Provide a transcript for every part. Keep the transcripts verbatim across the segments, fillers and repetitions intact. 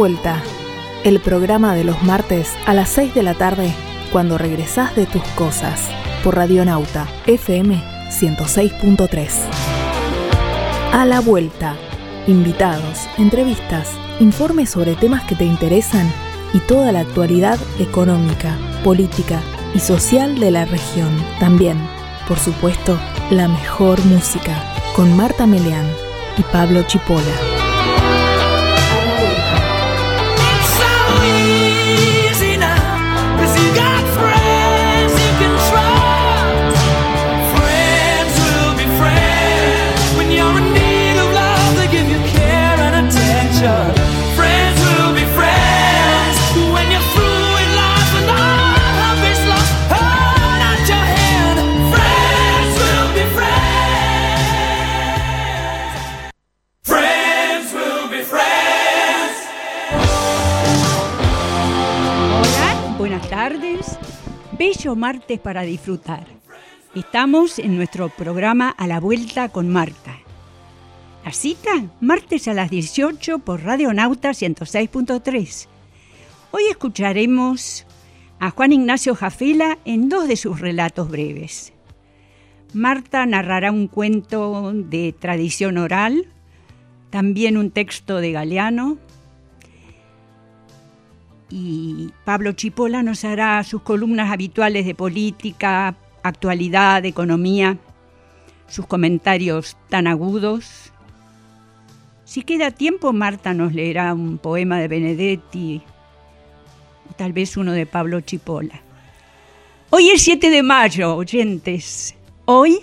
Vuelta, el programa de los martes a las seis de la tarde, cuando regresás de tus cosas, por Radionauta F M ciento seis punto tres. A la Vuelta, invitados, entrevistas, informes sobre temas que te interesan y toda la actualidad económica, política y social de la región. También, por supuesto, la mejor música, con Marta Meleán y Pablo Chipola. Buenas tardes, bello martes para disfrutar. Estamos en nuestro programa A la Vuelta con Marta. La cita, martes a las dieciocho por Radionauta ciento seis punto tres. Hoy escucharemos a Juan Ignacio Jafela en dos de sus relatos breves. Marta narrará un cuento de tradición oral, también un texto de Galeano, y Pablo Chipola nos hará sus columnas habituales de política, actualidad, economía, sus comentarios tan agudos. Si queda tiempo, Marta nos leerá un poema de Benedetti, o tal vez uno de Pablo Chipola. Hoy es siete de mayo, oyentes. Hoy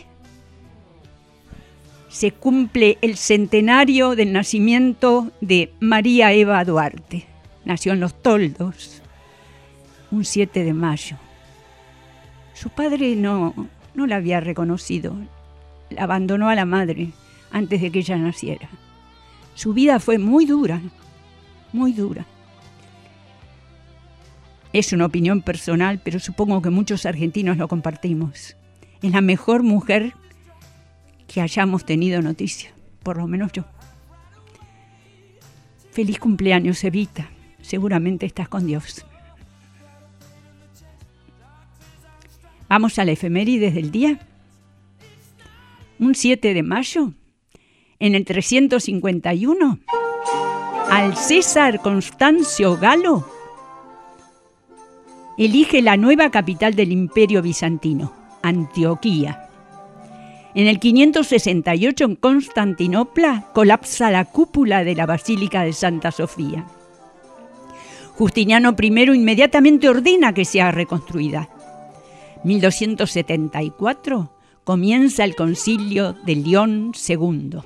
se cumple el centenario del nacimiento de María Eva Duarte. Nació en Los Toldos, un siete de mayo. Su padre no, no la había reconocido, la abandonó a la madre antes de que ella naciera. Su vida fue muy dura, muy dura. Es una opinión personal, pero supongo que muchos argentinos lo compartimos. Es la mejor mujer que hayamos tenido noticia, por lo menos yo. Feliz cumpleaños, Evita. Seguramente estás con Dios. Vamos a la efemérides del día. Un siete de mayo, en el trescientos cincuenta y uno, al César Constancio Galo elige la nueva capital del Imperio Bizantino, Antioquía. En el quinientos sesenta y ocho, en Constantinopla, colapsa la cúpula de la Basílica de Santa Sofía. Justiniano primero inmediatamente ordena que sea reconstruida. mil doscientos setenta y cuatro comienza el Concilio de León segundo.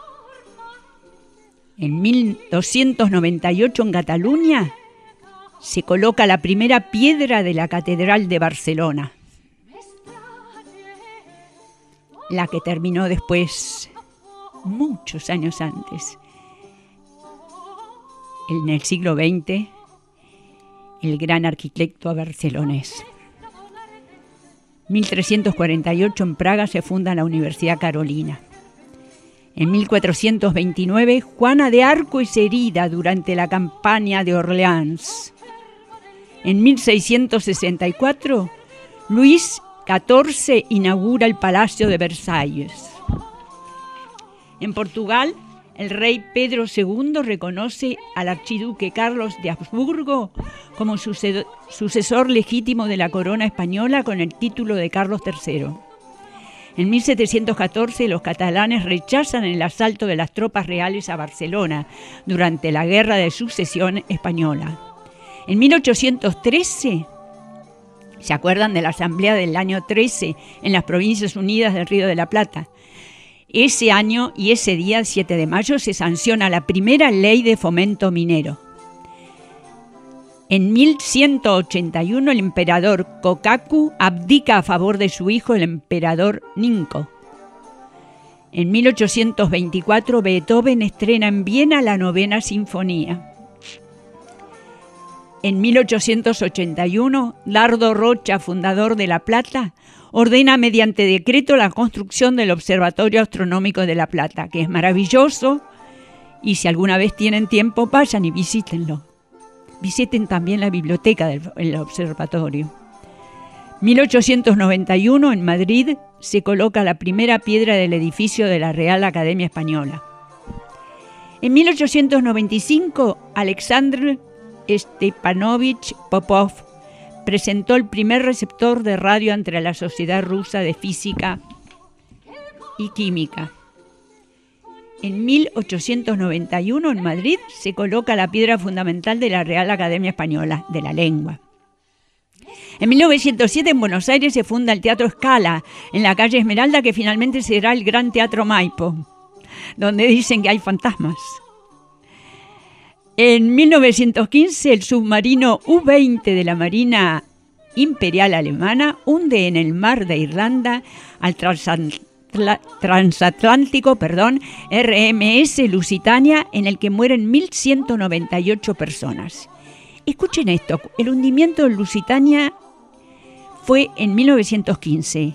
En mil doscientos noventa y ocho, en Cataluña, se coloca la primera piedra de la Catedral de Barcelona, la que terminó después, muchos años antes, en el siglo veinte, el gran arquitecto barcelonés. mil trescientos cuarenta y ocho, en Praga, se funda la Universidad Carolina. En mil cuatrocientos veintinueve, Juana de Arco es herida durante la campaña de Orleans. En mil seiscientos sesenta y cuatro, Luis catorce inaugura el Palacio de Versalles. En Portugal, el rey Pedro segundo reconoce al archiduque Carlos de Habsburgo como sucesor legítimo de la corona española con el título de Carlos tercero. En mil setecientos catorce, los catalanes rechazan el asalto de las tropas reales a Barcelona durante la Guerra de Sucesión Española. En mil ochocientos trece, ¿se acuerdan de la asamblea del año trece en las Provincias Unidas del Río de la Plata? Ese año y ese día, siete de mayo, se sanciona la primera ley de fomento minero. En mil ciento ochenta y uno, el emperador Kokaku abdica a favor de su hijo, el emperador Ninko. En mil ochocientos veinticuatro, Beethoven estrena en Viena la novena sinfonía. En mil ochocientos ochenta y uno, Dardo Rocha, fundador de La Plata, ordena mediante decreto la construcción del Observatorio Astronómico de La Plata, que es maravilloso y si alguna vez tienen tiempo, vayan y visítenlo. Visiten también la biblioteca del el observatorio. mil ochocientos noventa y uno, en Madrid, se coloca la primera piedra del edificio de la Real Academia Española. En mil ochocientos noventa y cinco, Alexander Stepanovich Popov presentó el primer receptor de radio ante la Sociedad Rusa de Física y Química. En mil ochocientos noventa y uno, en Madrid, se coloca la piedra fundamental de la Real Academia Española, de la Lengua. En mil novecientos siete, en Buenos Aires, se funda el Teatro Scala, en la calle Esmeralda, que finalmente será el Gran Teatro Maipo, donde dicen que hay fantasmas. En mil novecientos quince, el submarino U veinte de la Marina Imperial Alemana hunde en el mar de Irlanda al transatl- transatlántico perdón, R M S Lusitania, en el que mueren mil ciento noventa y ocho personas. Escuchen esto, el hundimiento de Lusitania fue en mil novecientos quince.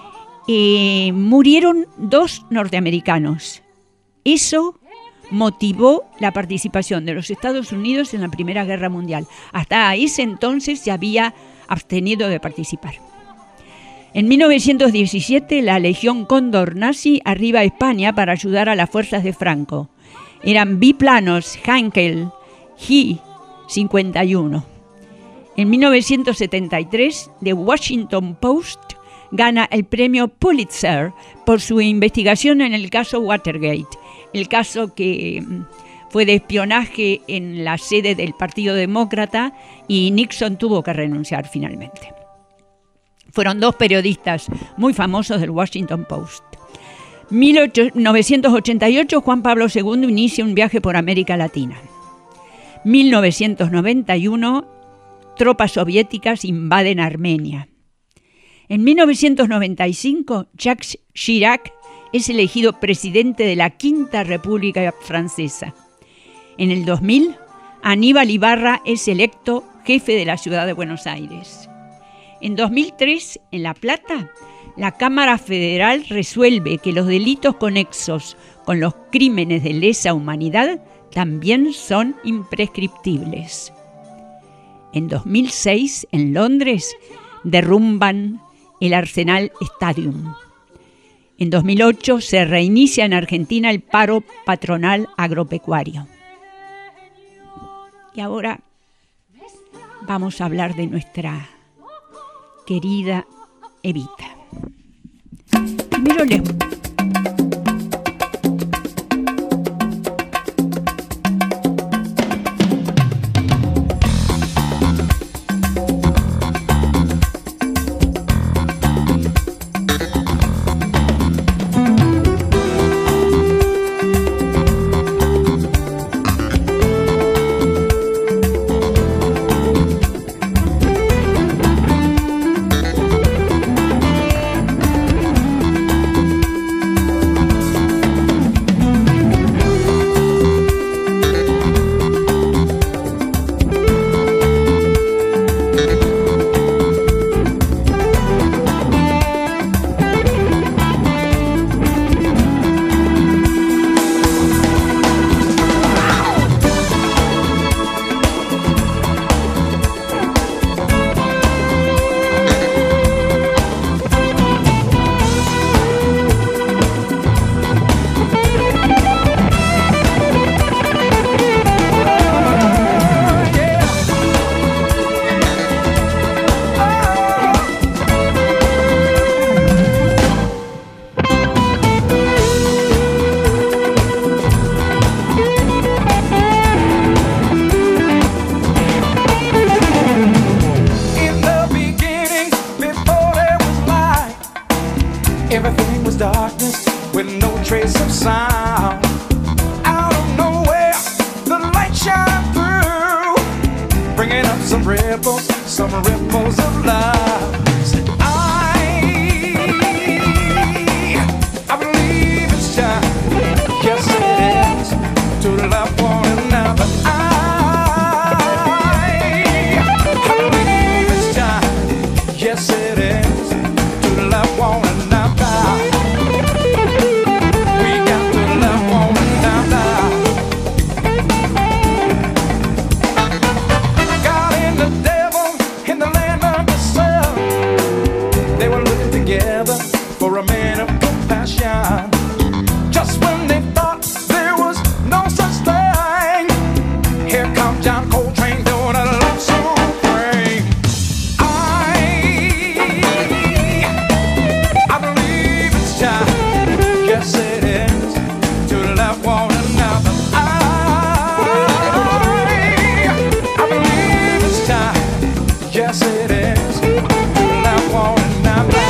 Eh, murieron dos norteamericanos. Eso motivó la participación de los Estados Unidos en la Primera Guerra Mundial. Hasta ese entonces se había abstenido de participar. En mil novecientos diecisiete, la Legión Cóndor nazi arriba a España para ayudar a las fuerzas de Franco. Eran biplanos Heinkel G cincuenta y uno. En mil novecientos setenta y tres, The Washington Post gana el premio Pulitzer por su investigación en el caso Watergate, el caso que fue de espionaje en la sede del Partido Demócrata y Nixon tuvo que renunciar finalmente. Fueron dos periodistas muy famosos del Washington Post. mil novecientos ochenta y ocho, Juan Pablo segundo inicia un viaje por América Latina. mil novecientos noventa y uno, tropas soviéticas invaden Armenia. En mil novecientos noventa y cinco, Jacques Chirac es elegido presidente de la Quinta República Francesa. En el dos mil, Aníbal Ibarra es electo jefe de la ciudad de Buenos Aires. En dos mil tres, en La Plata, la Cámara Federal resuelve que los delitos conexos con los crímenes de lesa humanidad también son imprescriptibles. En dos mil seis, en Londres, derrumban el Arsenal Stadium. En dos mil ocho, se reinicia en Argentina el paro patronal agropecuario. Y ahora vamos a hablar de nuestra querida Evita. Primero les... Yes, it is. Love won't remember.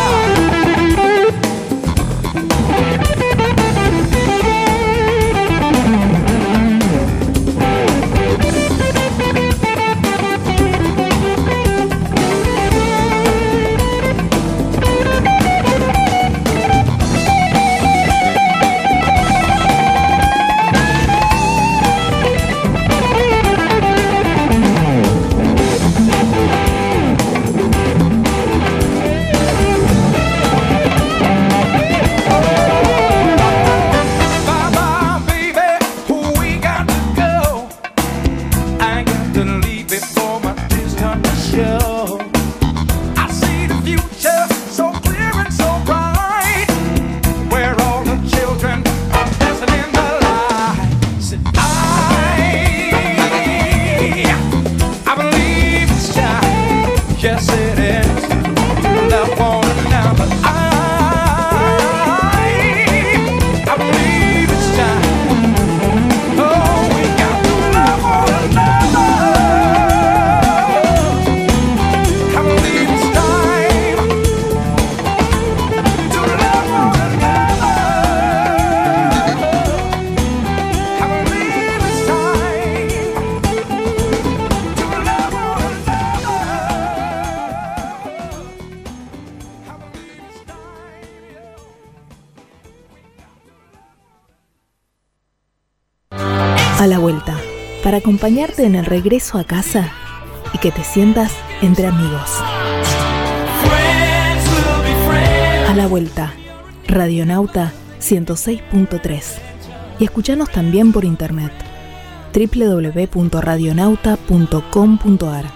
A la vuelta, para acompañarte en el regreso a casa y que te sientas entre amigos. A la vuelta, Radionauta ciento seis punto tres. Y escuchanos también por internet, doble u doble u doble u punto radionauta punto com punto a r.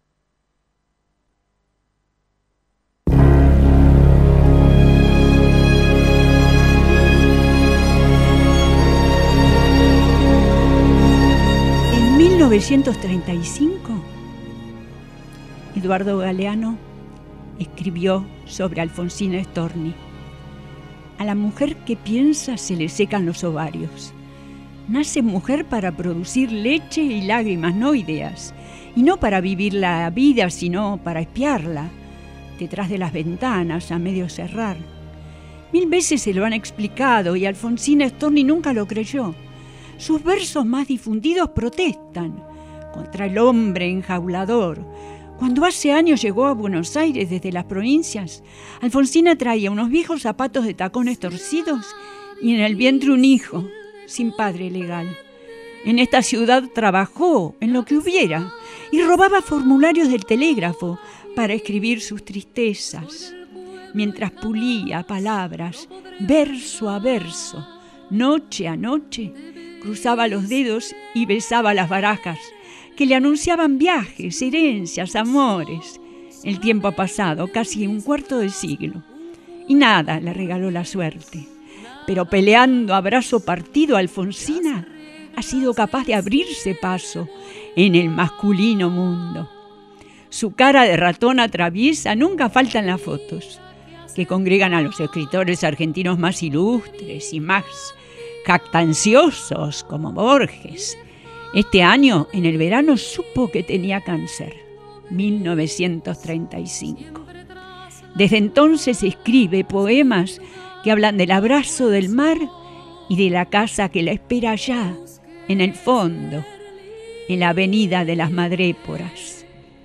En mil novecientos treinta y cinco, Eduardo Galeano escribió sobre Alfonsina Storni. A la mujer que piensa se le secan los ovarios. Nace mujer para producir leche y lágrimas, no ideas. Y no para vivir la vida, sino para espiarla, detrás de las ventanas, a medio cerrar. Mil veces se lo han explicado y Alfonsina Storni nunca lo creyó. Sus versos más difundidos protestan contra el hombre enjaulador. Cuando hace años llegó a Buenos Aires desde las provincias, Alfonsina traía unos viejos zapatos de tacones torcidos y en el vientre un hijo, sin padre legal. En esta ciudad trabajó en lo que hubiera y robaba formularios del telégrafo para escribir sus tristezas, mientras pulía palabras, verso a verso, noche a noche, cruzaba los dedos y besaba las barajas que le anunciaban viajes, herencias, amores. El tiempo ha pasado, casi un cuarto de siglo, y nada le regaló la suerte. Pero peleando a brazo partido, Alfonsina ha sido capaz de abrirse paso en el masculino mundo. Su cara de ratona traviesa nunca falta en las fotos, que congregan a los escritores argentinos más ilustres y más jactanciosos, como Borges. Este año, en el verano, supo que tenía cáncer, mil novecientos treinta y cinco. Desde entonces escribe poemas que hablan del abrazo del mar y de la casa que la espera allá, en el fondo, en la avenida de las Madréporas.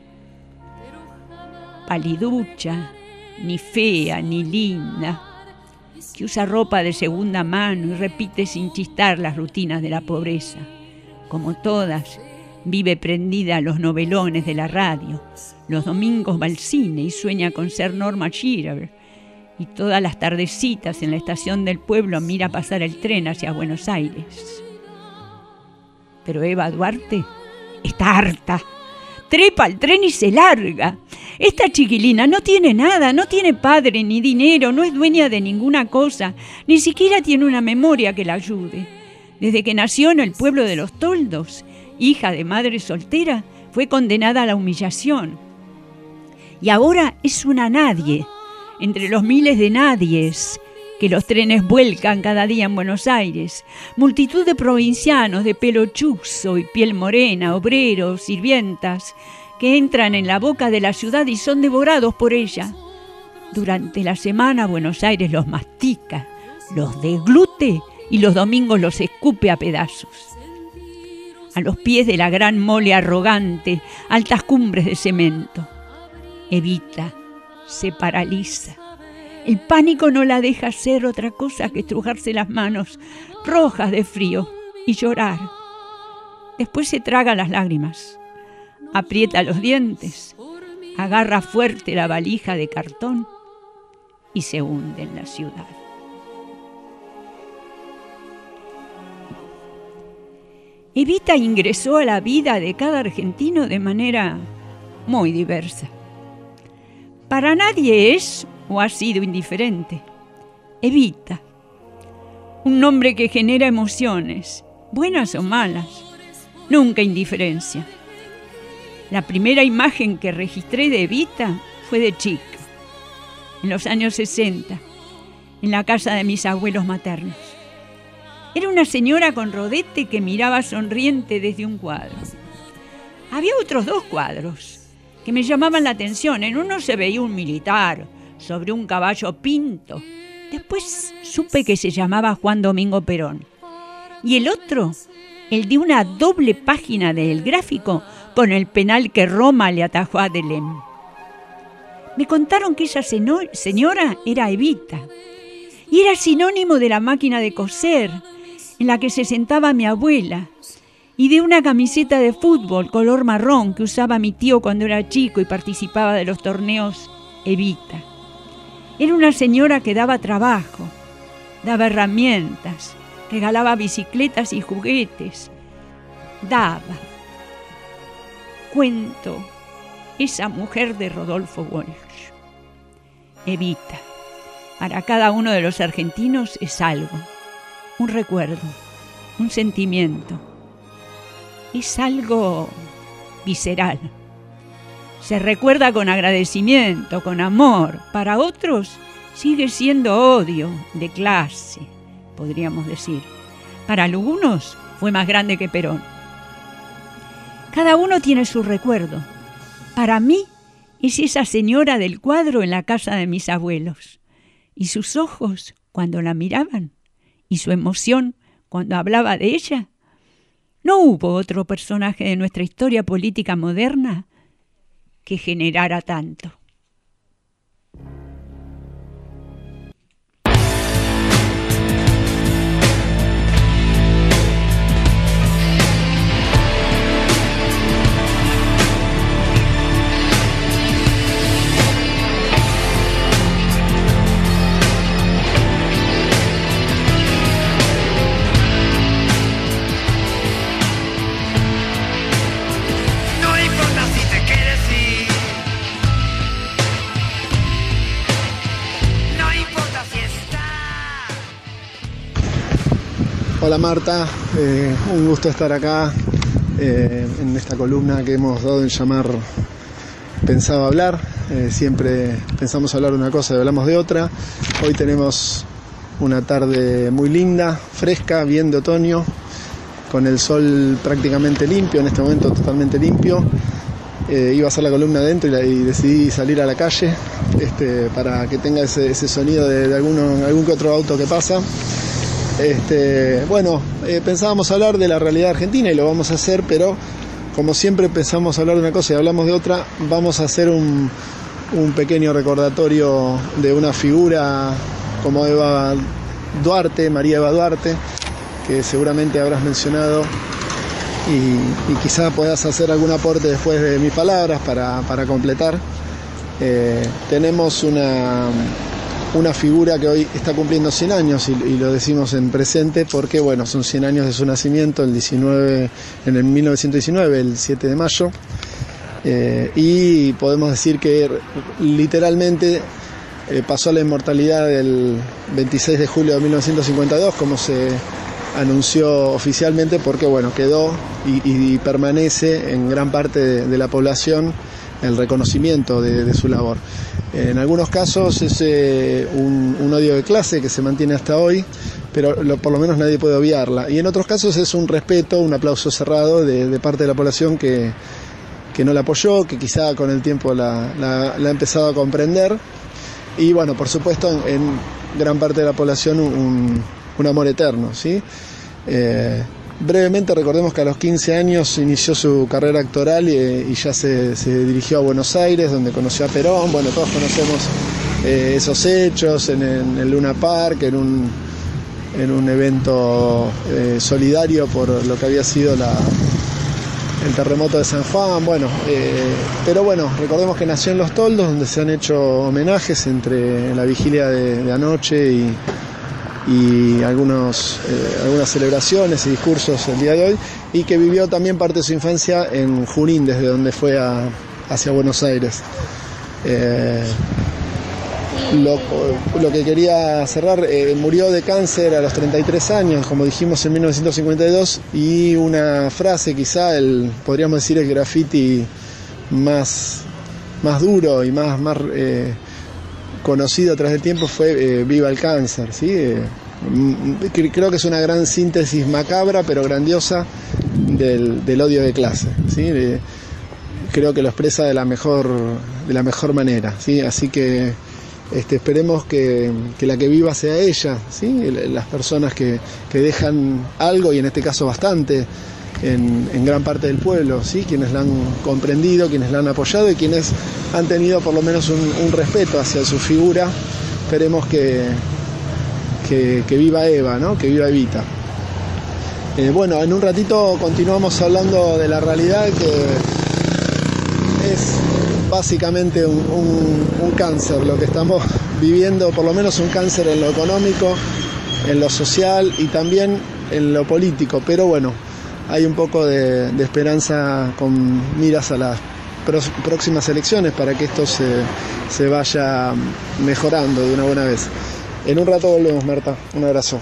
Paliducha, ni fea ni linda, que usa ropa de segunda mano y repite sin chistar las rutinas de la pobreza. Como todas, vive prendida a los novelones de la radio. Los domingos va al cine y sueña con ser Norma Shearer. Y todas las tardecitas en la estación del pueblo mira pasar el tren hacia Buenos Aires. Pero Eva Duarte está harta. Trepa al tren y se larga. Esta chiquilina no tiene nada, no tiene padre ni dinero, no es dueña de ninguna cosa, ni siquiera tiene una memoria que la ayude. Desde que nació en el pueblo de Los Toldos, hija de madre soltera, fue condenada a la humillación. Y ahora es una nadie, entre los miles de nadies que los trenes vuelcan cada día en Buenos Aires. Multitud de provincianos de pelo chuzo y piel morena, obreros, sirvientas, que entran en la boca de la ciudad y son devorados por ella. Durante la semana Buenos Aires los mastica, los deglute y los domingos los escupe a pedazos. A los pies de la gran mole arrogante, altas cumbres de cemento. Evita, se paraliza. El pánico no la deja hacer otra cosa que estrujarse las manos, rojas de frío, y llorar. Después se traga las lágrimas, aprieta los dientes, agarra fuerte la valija de cartón y se hunde en la ciudad. Evita ingresó a la vida de cada argentino de manera muy diversa. Para nadie es o ha sido indiferente. Evita, un nombre que genera emociones, buenas o malas, nunca indiferencia. La primera imagen que registré de Evita fue de chica, en los años sesenta, en la casa de mis abuelos maternos. Era una señora con rodete que miraba sonriente desde un cuadro. Había otros dos cuadros que me llamaban la atención. En uno se veía un militar sobre un caballo pinto. Después supe que se llamaba Juan Domingo Perón. Y el otro, el de una doble página del Gráfico con el penal que Roma le atajó a Delem. Me contaron que esa señora era Evita y era sinónimo de la máquina de coser en la que se sentaba mi abuela y de una camiseta de fútbol color marrón que usaba mi tío cuando era chico y participaba de los torneos Evita. Era una señora que daba trabajo, daba herramientas, regalaba bicicletas y juguetes, daba. Cuento esa mujer de Rodolfo Walsh. Evita, para cada uno de los argentinos es algo, un recuerdo, un sentimiento. Es algo visceral. Se recuerda con agradecimiento, con amor. Para otros sigue siendo odio, de clase, podríamos decir. Para algunos fue más grande que Perón. Cada uno tiene su recuerdo. Para mí es esa señora del cuadro en la casa de mis abuelos. Y sus ojos cuando la miraban y su emoción cuando hablaba de ella. No hubo otro personaje de nuestra historia política moderna que generara tanto. Hola Marta, eh, un gusto estar acá eh, en esta columna que hemos dado en llamar Pensaba Hablar. Eh, siempre pensamos hablar de una cosa y hablamos de otra. Hoy tenemos una tarde muy linda, fresca, bien de otoño, con el sol prácticamente limpio, en este momento totalmente limpio. Eh, iba a hacer la columna adentro y, la, y decidí salir a la calle este, para que tenga ese, ese sonido de, de alguno, algún que otro auto que pasa. Este, bueno, eh, pensábamos hablar de la realidad argentina y lo vamos a hacer, pero como siempre pensamos hablar de una cosa y hablamos de otra, vamos a hacer un, un pequeño recordatorio de una figura como Eva Duarte, María Eva Duarte, que seguramente habrás mencionado y, y quizá puedas hacer algún aporte después de mis palabras para, para completar. Eh, tenemos una... una figura que hoy está cumpliendo cien años y, y lo decimos en presente porque bueno, son cien años de su nacimiento, el diecinueve, en el mil novecientos diecinueve, el siete de mayo, eh, y podemos decir que literalmente eh, pasó a la inmortalidad el veintiséis de julio de mil novecientos cincuenta y dos, como se anunció oficialmente, porque bueno, quedó y, y, y permanece en gran parte de, de la población el reconocimiento de, de su labor. En algunos casos es eh, un, un odio de clase que se mantiene hasta hoy, pero lo, por lo menos nadie puede obviarla. Y en otros casos es un respeto, un aplauso cerrado de, de parte de la población que, que no la apoyó, que quizá con el tiempo la, la, la ha empezado a comprender. Y bueno, por supuesto, en, en gran parte de la población un, un amor eterno, ¿sí? Eh, brevemente recordemos que a los quince años inició su carrera actoral y, y ya se, se dirigió a Buenos Aires, donde conoció a Perón. Bueno, todos conocemos eh, esos hechos en, en el Luna Park, en un, en un evento eh, solidario por lo que había sido la... el terremoto de San Juan. Bueno, eh, pero bueno, recordemos que nació en Los Toldos, donde se han hecho homenajes entre la vigilia de, de anoche y, y algunos, eh, algunas celebraciones y discursos el día de hoy, y que vivió también parte de su infancia en Junín, desde donde fue a, hacia Buenos Aires. Eh, Lo, lo que quería cerrar, eh, murió de cáncer a los treinta y tres años, como dijimos, en mil novecientos cincuenta y dos, y una frase, quizá el, podríamos decir el graffiti más, más duro y más, más eh, conocido tras el tiempo fue eh, Viva el cáncer, ¿sí? Eh, creo que es una gran síntesis macabra pero grandiosa del, del odio de clase, ¿sí? Eh, creo que lo expresa de la mejor, de la mejor manera, ¿sí? Así que Este, esperemos que, que la que viva sea ella, ¿sí? Las personas que, que dejan algo, y en este caso bastante, en, en gran parte del pueblo, ¿sí? Quienes la han comprendido, quienes la han apoyado y quienes han tenido por lo menos un, un respeto hacia su figura. Esperemos que, que, que viva Eva, ¿no? Que viva Evita. Eh, bueno, en un ratito continuamos hablando de la realidad, que es básicamente un, un, un cáncer lo que estamos viviendo, por lo menos un cáncer en lo económico, en lo social y también en lo político, pero bueno, hay un poco de, de esperanza con miras a las pros, próximas elecciones para que esto se, se vaya mejorando de una buena vez. En un rato volvemos, Marta, un abrazo.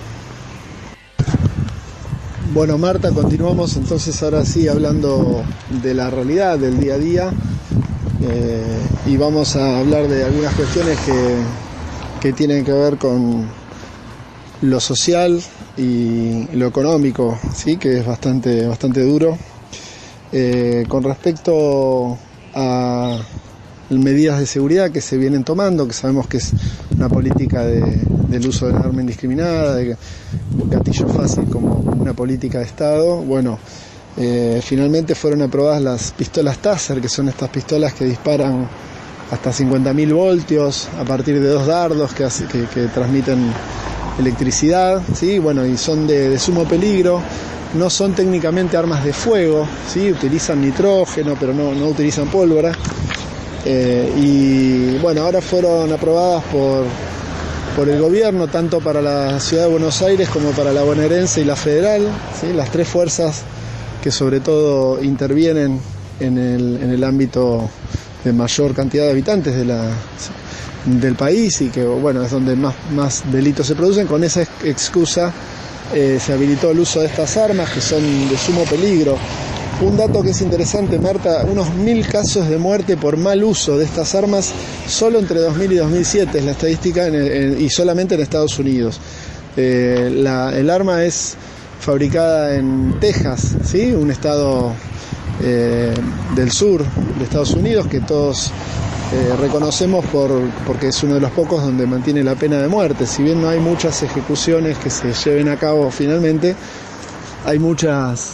Bueno, Marta, continuamos entonces ahora sí hablando de la realidad, del día a día. Eh, y vamos a hablar de algunas cuestiones que, que tienen que ver con lo social y lo económico, ¿sí? Que es bastante, bastante duro. Eh, con respecto a medidas de seguridad que se vienen tomando, que sabemos que es una política de, del uso del arma indiscriminada, de gatillo fácil como una política de Estado, bueno, Eh, finalmente fueron aprobadas las pistolas Taser, que son estas pistolas que disparan hasta cincuenta mil voltios a partir de dos dardos que, hace, que, que transmiten electricidad, ¿sí? Bueno, y son de, de sumo peligro, no son técnicamente armas de fuego, ¿sí? Utilizan nitrógeno, pero no, no utilizan pólvora. Eh, y bueno, ahora fueron aprobadas por, por el gobierno, tanto para la ciudad de Buenos Aires como para la bonaerense y la federal, ¿sí? Las tres fuerzas que sobre todo intervienen en el, en el ámbito de mayor cantidad de habitantes de la, del país, y que bueno, es donde más, más delitos se producen. Con esa excusa eh, se habilitó el uso de estas armas, que son de sumo peligro. Un dato que es interesante, Marta, unos mil casos de muerte por mal uso de estas armas solo entre dos mil y dos mil siete es la estadística, en el, en, y solamente en Estados Unidos. Eh, la, el arma es fabricada en Texas, ¿sí? Un estado eh, del sur de Estados Unidos que todos eh, reconocemos por, porque es uno de los pocos donde mantiene la pena de muerte. Si bien no hay muchas ejecuciones que se lleven a cabo finalmente, hay muchas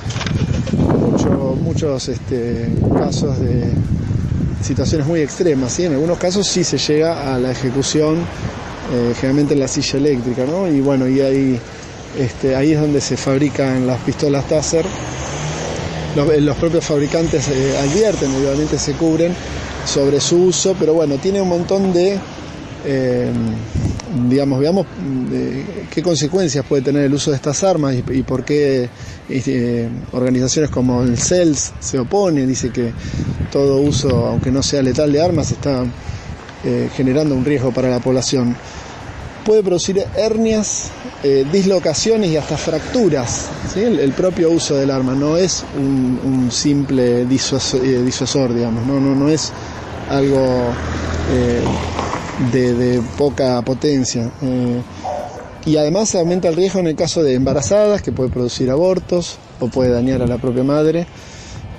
mucho, muchos este, casos de situaciones muy extremas, ¿sí? En algunos casos sí se llega a la ejecución, eh, generalmente en la silla eléctrica, ¿no? Y bueno, y hay Este, ahí es donde se fabrican las pistolas Taser. Los, los propios fabricantes eh, advierten, obviamente se cubren sobre su uso, pero bueno, tiene un montón de, eh, digamos, veamos de qué consecuencias puede tener el uso de estas armas y, y por qué eh, organizaciones como el C E L S se oponen, dice que todo uso, aunque no sea letal, de armas está eh, generando un riesgo para la población. Puede producir hernias, eh, dislocaciones y hasta fracturas, ¿sí? el, el propio uso del arma no es un, un simple disuasor, eh, disuasor, digamos, no, no, no es algo eh, de, de poca potencia. Eh, y además aumenta el riesgo en el caso de embarazadas, que puede producir abortos o puede dañar a la propia madre.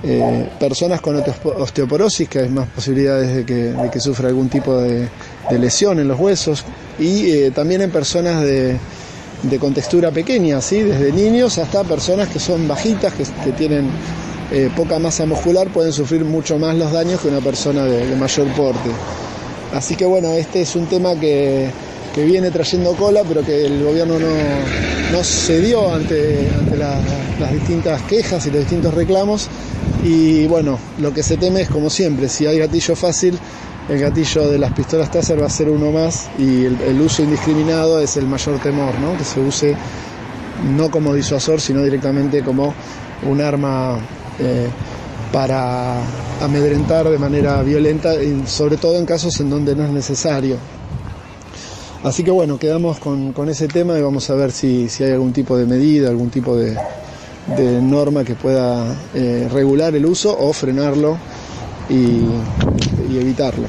eh, personas con osteoporosis, que hay más posibilidades de que, de que sufra algún tipo de, de lesión en los huesos, y eh, también en personas de, de contextura pequeña, ¿sí? Desde niños hasta personas que son bajitas, que, que tienen eh, poca masa muscular, pueden sufrir mucho más los daños que una persona de, de mayor porte. Así que bueno, este es un tema que, que viene trayendo cola, pero que el gobierno no, no cedió ante, ante la, las distintas quejas y los distintos reclamos. Y bueno, lo que se teme es, como siempre, si hay gatillo fácil, el gatillo de las pistolas Taser va a ser uno más, y el, el uso indiscriminado es el mayor temor, ¿no? Que se use no como disuasor, sino directamente como un arma eh, para amedrentar de manera violenta, y sobre todo en casos en donde no es necesario. Así que bueno, quedamos con, con ese tema y vamos a ver si, si hay algún tipo de medida, algún tipo de, de norma que pueda eh, regular el uso o frenarlo y, y evitarlo.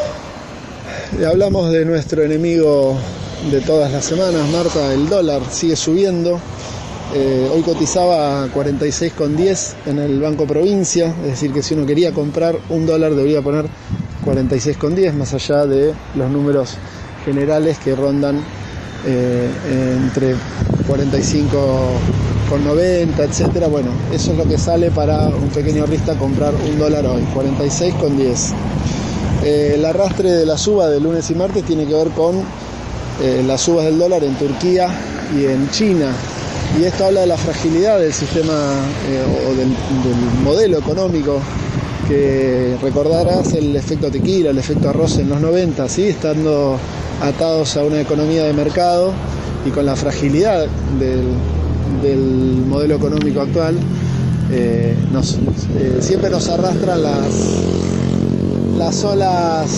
Hablamos de nuestro enemigo de todas las semanas, Marta. El dólar sigue subiendo. Eh, hoy cotizaba a cuarenta y seis con diez en el Banco Provincia, es decir que si uno quería comprar un dólar debería poner cuarenta y seis con diez, más allá de los números generales que rondan eh, entre cuarenta y cinco con noventa, etcétera. Bueno, eso es lo que sale para un pequeño ahorrista comprar un dólar hoy, cuarenta y seis con diez. Eh, el arrastre de la suba de lunes y martes tiene que ver con eh, las subas del dólar en Turquía y en China. Y esto habla de la fragilidad del sistema eh, o del, del modelo económico, que recordarás el efecto tequila, el efecto arroz en los noventa, ¿sí? Estando atados a una economía de mercado y con la fragilidad del, del modelo económico actual, eh, nos, eh, siempre nos arrastran las, las olas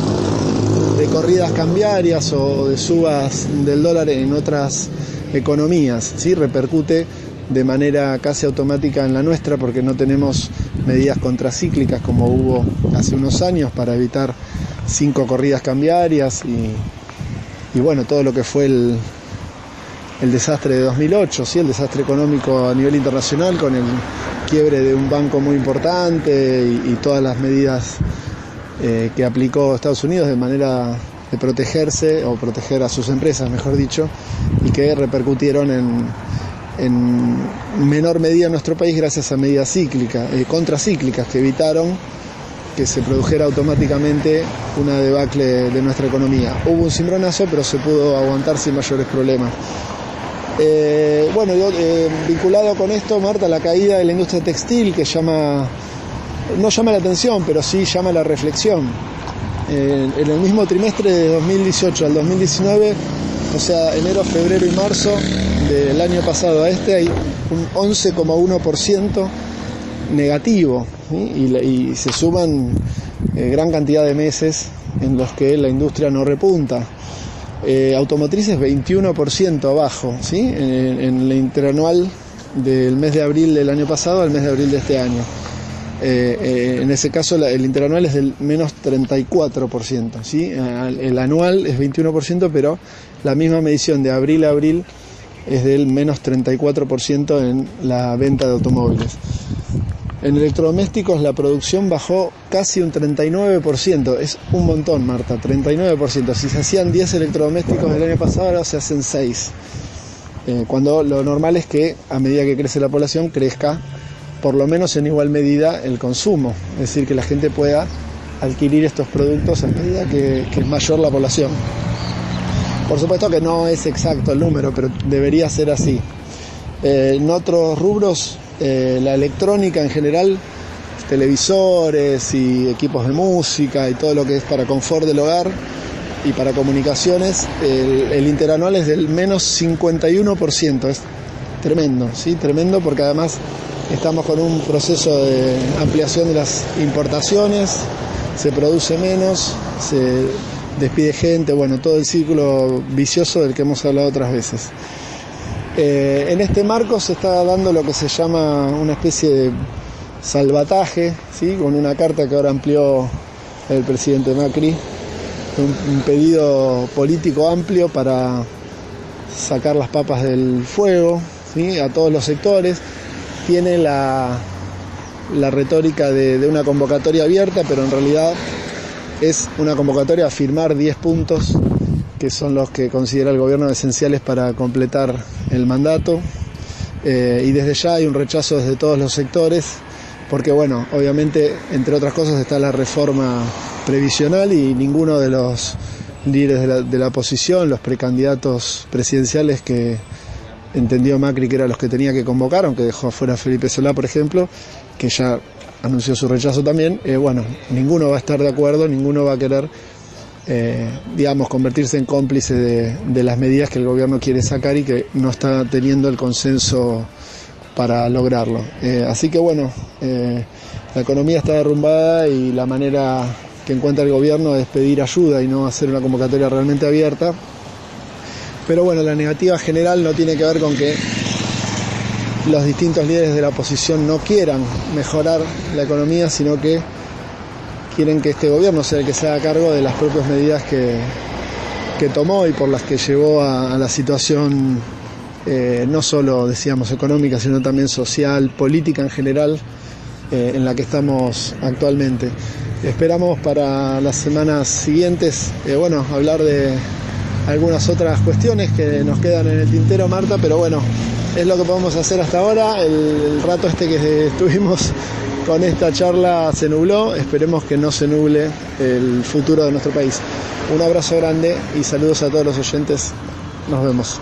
de corridas cambiarias o de subas del dólar en otras economías, ¿sí? Repercute de manera casi automática en la nuestra, porque no tenemos medidas contracíclicas como hubo hace unos años para evitar cinco corridas cambiarias y, y bueno, todo lo que fue el, el desastre de dos mil ocho, ¿sí? El desastre económico a nivel internacional con el quiebre de un banco muy importante y, y todas las medidas eh, que aplicó Estados Unidos de manera de protegerse o proteger a sus empresas, mejor dicho, y que repercutieron en, en menor medida en nuestro país gracias a medidas cíclicas, eh, contracíclicas que evitaron que se produjera automáticamente una debacle de nuestra economía. Hubo un cimbronazo, pero se pudo aguantar sin mayores problemas. Eh, bueno, yo, eh, vinculado con esto, Marta, la caída de la industria textil, que llama, no llama la atención, pero sí llama la reflexión. Eh, en el mismo trimestre de dos mil dieciocho al dos mil diecinueve, o sea, enero, febrero y marzo del año pasado a este, hay un once coma uno por ciento negativo, ¿sí? y, y se suman eh, gran cantidad de meses en los que la industria no repunta. Eh, automotrices veintiuno por ciento abajo, ¿sí? en, en el interanual del mes de abril del año pasado al mes de abril de este año. Eh, eh, en ese caso la, el interanual es del menos treinta y cuatro por ciento, ¿sí? El anual es veintiuno por ciento, pero la misma medición de abril a abril es del menos treinta y cuatro por ciento en la venta de automóviles. En electrodomésticos la producción bajó casi un treinta y nueve por ciento, es un montón, Marta, treinta y nueve por ciento. Si se hacían diez electrodomésticos el año pasado, ahora se hacen seis. Eh, cuando lo normal es que a medida que crece la población crezca por lo menos en igual medida el consumo, es decir, que la gente pueda adquirir estos productos a medida que, que es mayor la población. Por supuesto que no es exacto el número, pero debería ser así. Eh, en otros rubros, eh, la electrónica en general, televisores y equipos de música y todo lo que es para confort del hogar y para comunicaciones, el, el interanual es del menos cincuenta y uno por ciento, es tremendo, ¿sí? Tremendo, porque además estamos con un proceso de ampliación de las importaciones, se produce menos, se despide gente, bueno, todo el círculo vicioso del que hemos hablado otras veces. Eh, en este marco se está dando lo que se llama una especie de salvataje, ¿sí? Con una carta que ahora amplió el presidente Macri, un, un pedido político amplio para sacar las papas del fuego, ¿sí? A todos los sectores. Tiene la, la retórica de, de una convocatoria abierta, pero en realidad es una convocatoria a firmar diez puntos, que son los que considera el gobierno esenciales para completar el mandato. Eh, y desde ya hay un rechazo desde todos los sectores, porque bueno, obviamente, entre otras cosas, está la reforma previsional y ninguno de los líderes de la, de la oposición, los precandidatos presidenciales que entendió Macri que eran los que tenía que convocar, aunque dejó afuera a Felipe Solá, por ejemplo, que ya anunció su rechazo también, eh, bueno, ninguno va a estar de acuerdo, ninguno va a querer, eh, digamos, convertirse en cómplice de, de las medidas que el gobierno quiere sacar y que no está teniendo el consenso para lograrlo. Eh, así que bueno, eh, la economía está derrumbada y la manera que encuentra el gobierno es pedir ayuda y no hacer una convocatoria realmente abierta. Pero bueno, la negativa general no tiene que ver con que los distintos líderes de la oposición no quieran mejorar la economía, sino que quieren que este gobierno sea el que se haga cargo de las propias medidas que, que tomó y por las que llevó a, a la situación eh, no solo, decíamos, económica, sino también social, política en general, eh, en la que estamos actualmente. Esperamos para las semanas siguientes, eh, bueno, hablar de algunas otras cuestiones que nos quedan en el tintero, Marta, pero bueno, es lo que podemos hacer hasta ahora. El, el rato este que estuvimos con esta charla se nubló, esperemos que no se nuble el futuro de nuestro país. Un abrazo grande y saludos a todos los oyentes, nos vemos.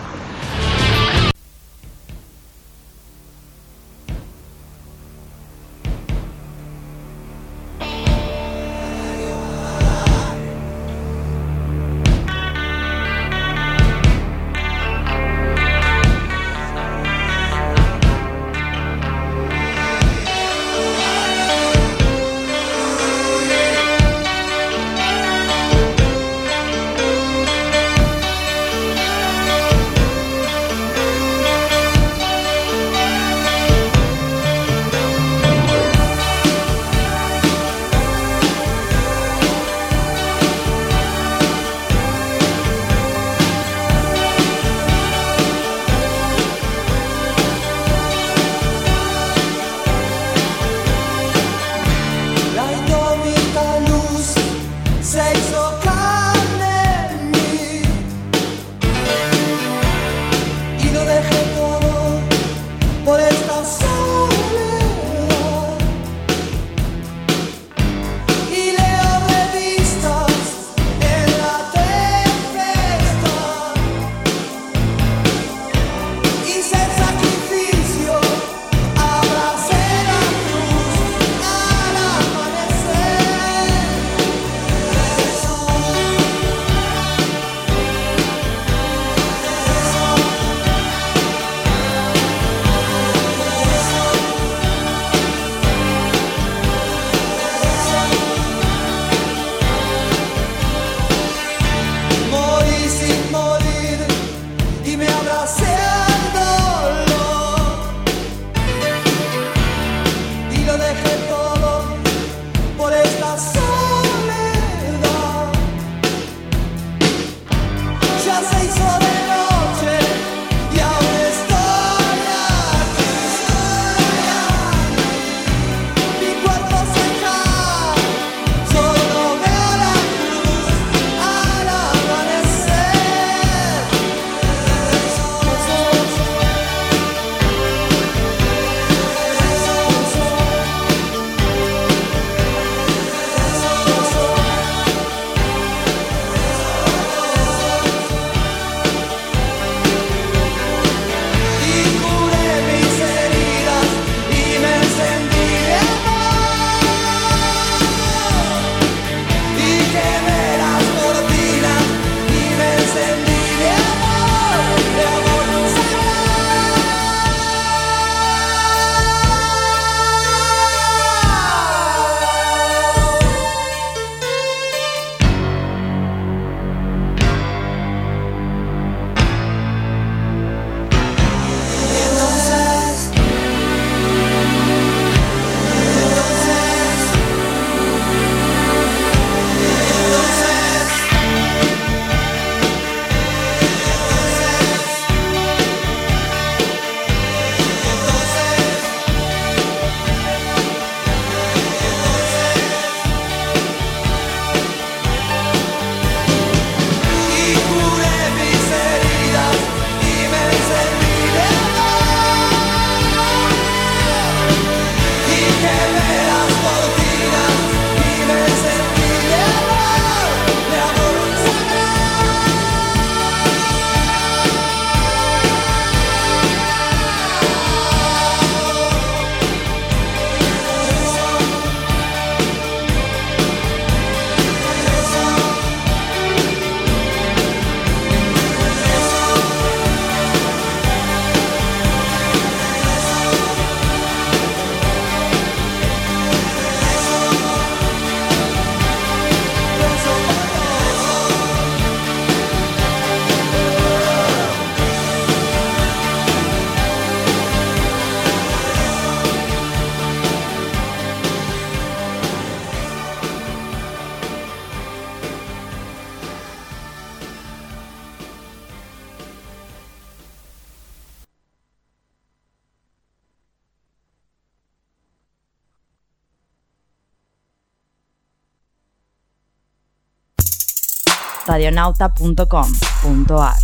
radionauta punto com punto ar.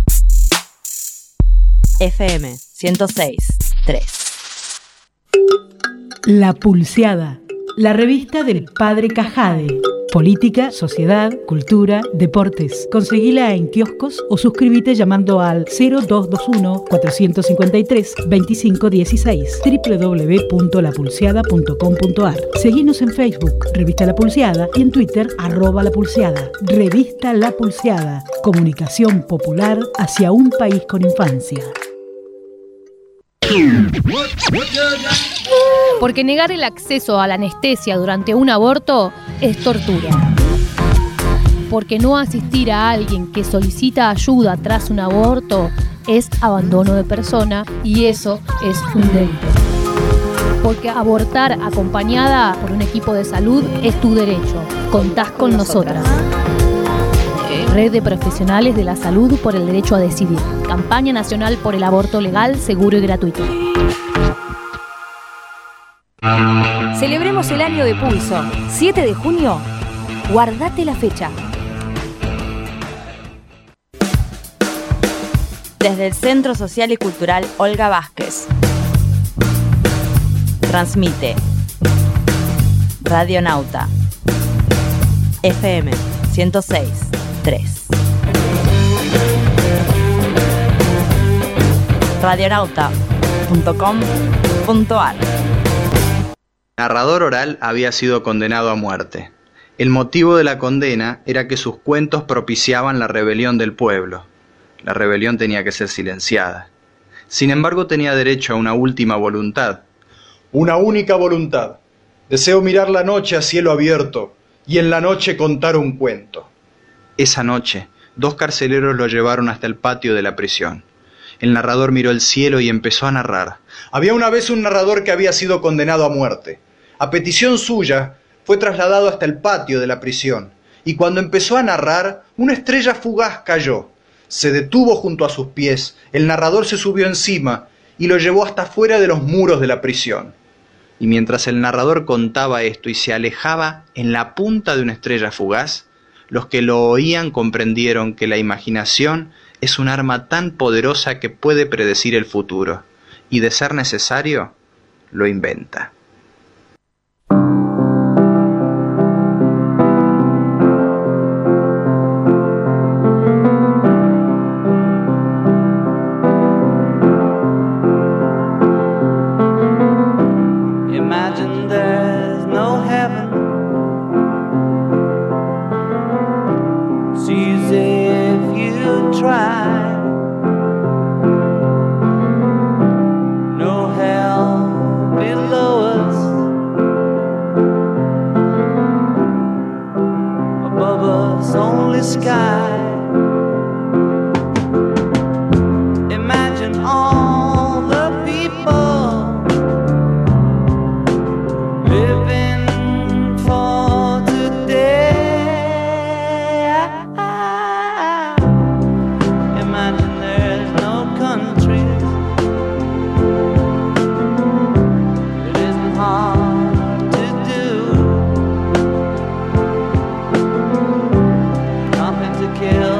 F M ciento seis punto tres. La Pulseada, la revista del Padre Cajade. Política, sociedad, cultura, deportes. Conseguila en kioscos o suscríbete llamando al cero dos dos uno, cuatro cinco tres, dos cinco uno seis doble u doble u doble u punto la pulseada punto com punto ar. Seguinos en Facebook, Revista La Pulseada, y en Twitter, arroba La Pulseada. Revista La Pulseada, comunicación popular hacia un país con infancia. Porque negar el acceso a la anestesia durante un aborto es tortura. Porque no asistir a alguien que solicita ayuda tras un aborto es abandono de persona y eso es un delito. Porque abortar acompañada por un equipo de salud es tu derecho. Contás con nosotras. Red de Profesionales de la Salud por el Derecho a Decidir. Campaña Nacional por el Aborto Legal, Seguro y Gratuito. Celebremos el año de Pulso. siete de junio. Guardate la fecha. Desde el Centro Social y Cultural Olga Vázquez. Transmite Radionauta F M ciento seis punto tres. radionauta punto com punto ar. El narrador oral había sido condenado a muerte. El motivo de la condena era que sus cuentos propiciaban la rebelión del pueblo. La rebelión tenía que ser silenciada. Sin embargo, tenía derecho a una última voluntad. Una única voluntad. Deseo mirar la noche a cielo abierto y en la noche contar un cuento. Esa noche, dos carceleros lo llevaron hasta el patio de la prisión. El narrador miró el cielo y empezó a narrar. Había una vez un narrador que había sido condenado a muerte. A petición suya, fue trasladado hasta el patio de la prisión. Y cuando empezó a narrar, una estrella fugaz cayó. Se detuvo junto a sus pies. El narrador se subió encima y lo llevó hasta fuera de los muros de la prisión. Y mientras el narrador contaba esto y se alejaba en la punta de una estrella fugaz, los que lo oían comprendieron que la imaginación es un arma tan poderosa que puede predecir el futuro, y de ser necesario, lo inventa. Imagine there's no heaven. It's easy if you try. No hell below us. Above us only sky. Imagine all the people living for today. Imagine there's no countries. It isn't hard to do. Nothing to kill.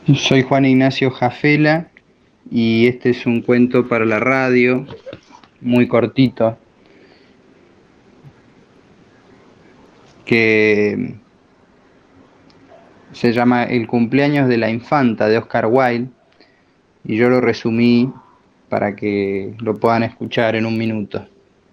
Soy Juan Ignacio Jafela y este es un cuento para la radio, muy cortito, que se llama El cumpleaños de la infanta de Oscar Wilde, y yo lo resumí para que lo puedan escuchar en un minuto.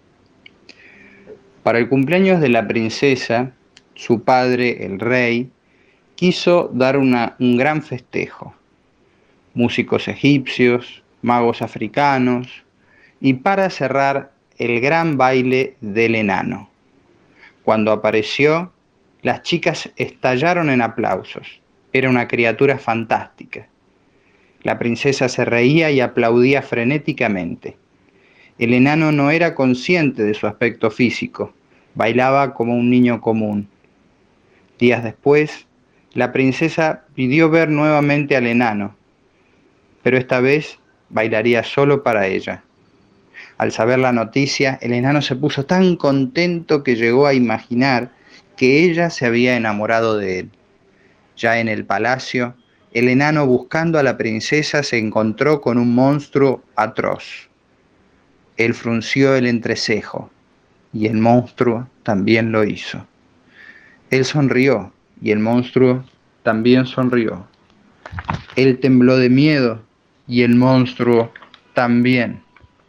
Para el cumpleaños de la princesa, su padre, el rey, quiso dar una, un gran festejo. Músicos egipcios, magos africanos, y para cerrar, el gran baile del enano. Cuando apareció, las chicas estallaron en aplausos. Era una criatura fantástica. La princesa se reía y aplaudía frenéticamente. El enano no era consciente de su aspecto físico, bailaba como un niño común. Días después, la princesa pidió ver nuevamente al enano, pero esta vez bailaría solo para ella. Al saber la noticia, el enano se puso tan contento que llegó a imaginar que ella se había enamorado de él. Ya en el palacio, el enano, buscando a la princesa, se encontró con un monstruo atroz. Él frunció el entrecejo, y el monstruo también lo hizo. Él sonrió, y el monstruo también sonrió. Él tembló de miedo, y el monstruo también.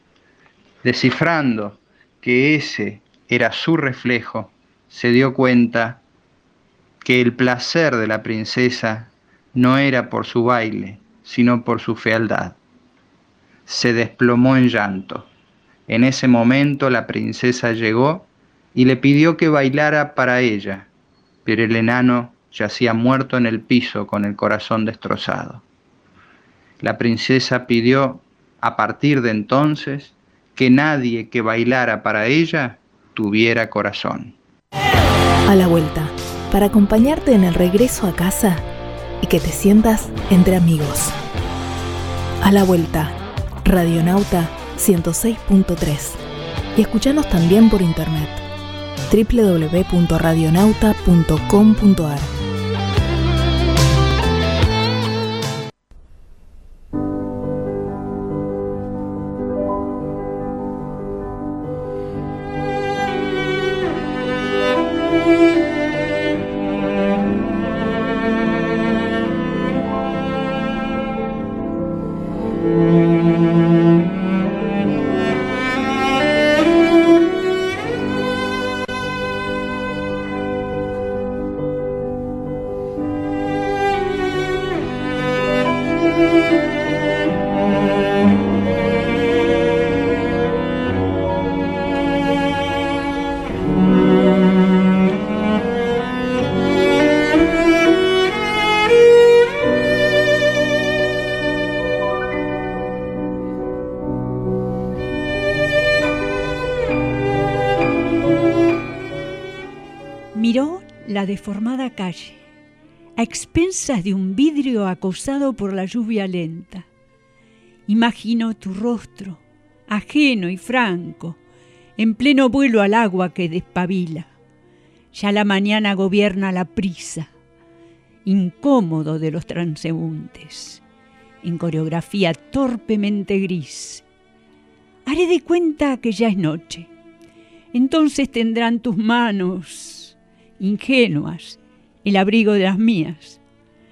Descifrando que ese era su reflejo, se dio cuenta que el placer de la princesa no era por su baile, sino por su fealdad. Se desplomó en llanto. En ese momento la princesa llegó y le pidió que bailara para ella, pero el enano yacía muerto en el piso con el corazón destrozado. La princesa pidió, a partir de entonces, que nadie que bailara para ella tuviera corazón. A la vuelta, para acompañarte en el regreso a casa y que te sientas entre amigos. A la vuelta, Radionauta ciento seis punto tres. Y escuchanos también por internet, doble u doble u doble u punto radionauta punto com punto a r. Miró la deformada calle, a expensas de un vidrio acosado por la lluvia lenta. Imaginó tu rostro, ajeno y franco, en pleno vuelo al agua que despabila. Ya la mañana gobierna la prisa, incómodo de los transeúntes, en coreografía torpemente gris. Haré de cuenta que ya es noche. Entonces tendrán tus manos ingenuas el abrigo de las mías.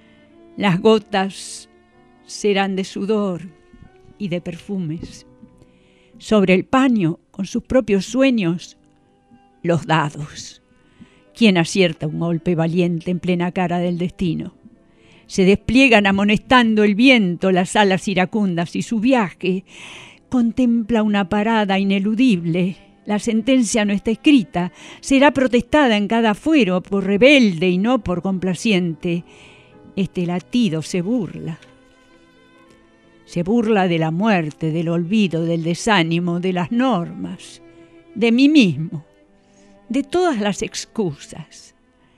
Las gotas serán de sudor y de perfumes. Sobre el paño, con sus propios sueños, los dados. ¿Quién acierta un golpe valiente en plena cara del destino? Se despliegan amonestando el viento las alas iracundas y su viaje contempla una parada ineludible. La sentencia no está escrita, será protestada en cada fuero por rebelde y no por complaciente. Este latido se burla. Se burla de la muerte, del olvido, del desánimo, de las normas, de mí mismo, de todas las excusas.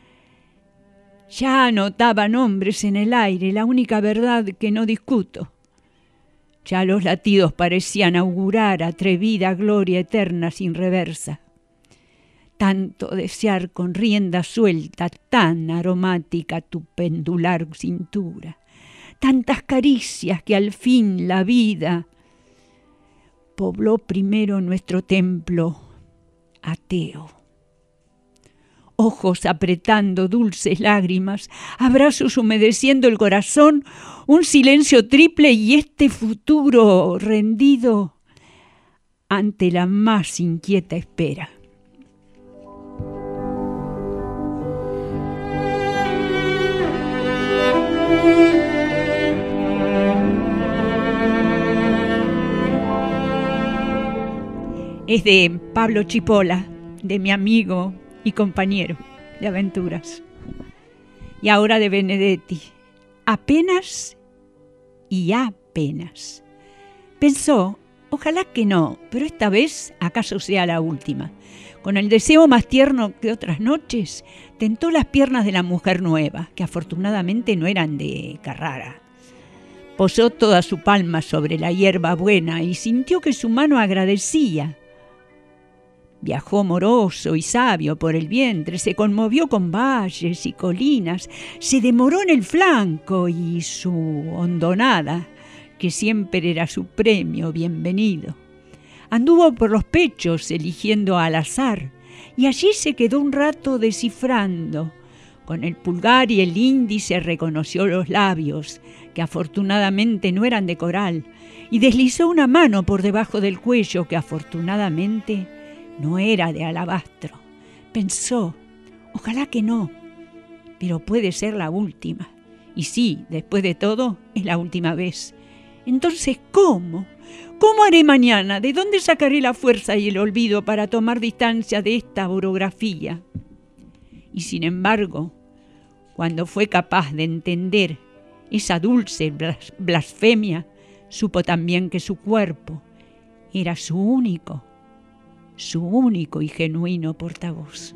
Ya anotaba nombres en el aire, la única verdad que no discuto. Ya los latidos parecían augurar atrevida gloria eterna sin reversa. Tanto desear con rienda suelta, tan aromática tu pendular cintura, tantas caricias que al fin la vida pobló primero nuestro templo ateo. Ojos apretando dulces lágrimas, abrazos humedeciendo el corazón, un silencio triple y este futuro rendido ante la más inquieta espera. Es de Pablo Chipola, de mi amigo y compañero de aventuras. Y ahora de Benedetti. Apenas y apenas. Pensó, ojalá que no, pero esta vez acaso sea la última. Con el deseo más tierno que otras noches, tentó las piernas de la mujer nueva, que afortunadamente no eran de Carrara. Posó toda su palma sobre la hierba buena y sintió que su mano agradecía. Viajó moroso y sabio por el vientre, se conmovió con valles y colinas, se demoró en el flanco y su hondonada, que siempre era su premio bienvenido. Anduvo por los pechos eligiendo al azar y allí se quedó un rato descifrando. Con el pulgar y el índice reconoció los labios, que afortunadamente no eran de coral, y deslizó una mano por debajo del cuello que afortunadamente no era de alabastro. Pensó, ojalá que no, pero puede ser la última. Y sí, después de todo, es la última vez. Entonces, ¿cómo? ¿Cómo haré mañana? ¿De dónde sacaré la fuerza y el olvido para tomar distancia de esta orografía? Y sin embargo, cuando fue capaz de entender esa dulce blas- blasfemia, supo también que su cuerpo era su único, su único y genuino portavoz.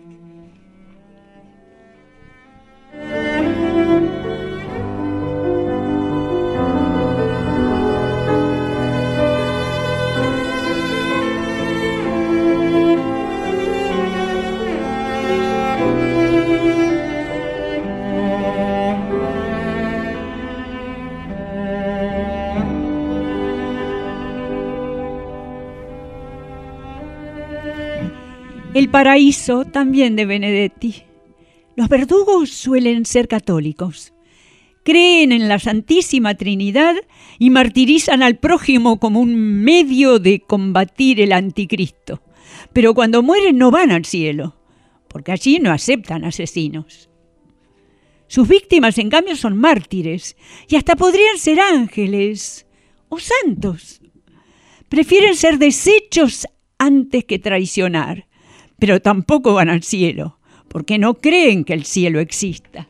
El paraíso también de Benedetti. Los verdugos suelen ser católicos. Creen en la Santísima Trinidad y martirizan al prójimo como un medio de combatir el anticristo. Pero cuando mueren no van al cielo, porque allí no aceptan asesinos. Sus víctimas, en cambio, son mártires y hasta podrían ser ángeles o santos. Prefieren ser deshechos antes que traicionar. Pero tampoco van al cielo, porque no creen que el cielo exista.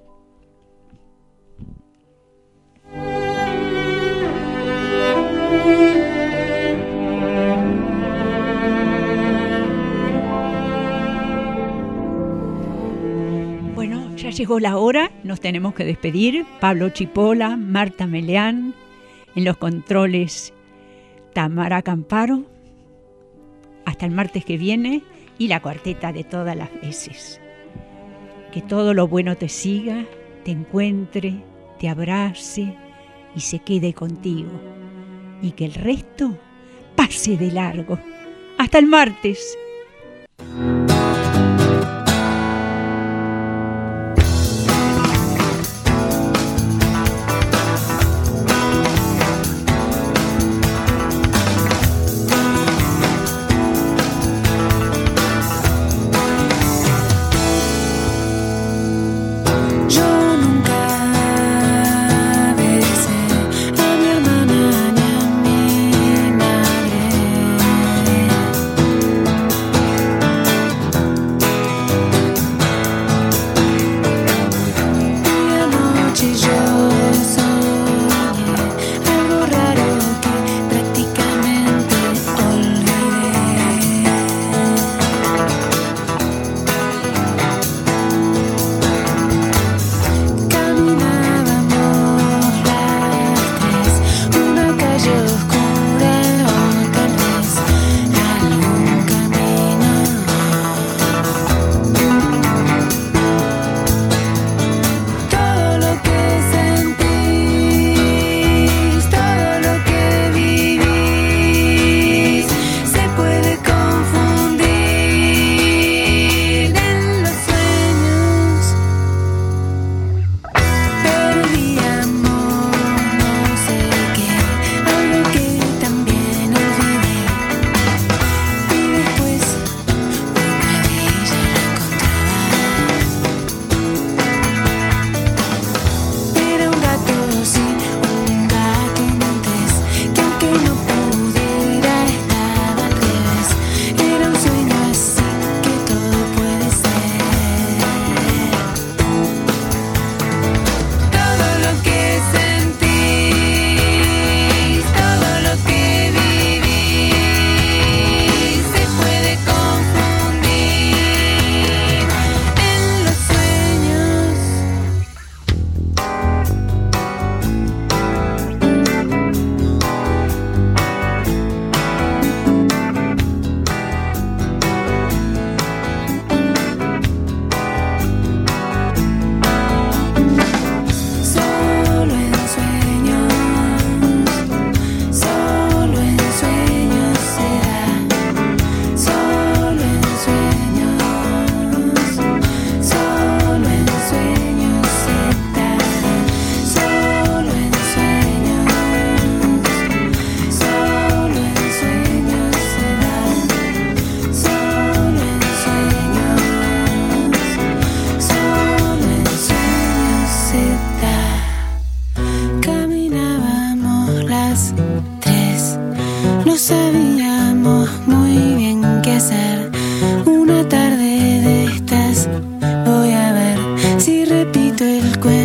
Bueno, ya llegó la hora, nos tenemos que despedir. Pablo Chipola, Marta Meleán, en los controles Tamara Camparo. Hasta el martes que viene. Y la cuarteta de todas las veces. Que todo lo bueno te siga, te encuentre, te abrace y se quede contigo. Y que el resto pase de largo. Hasta el martes. Todo lo que se del cuento.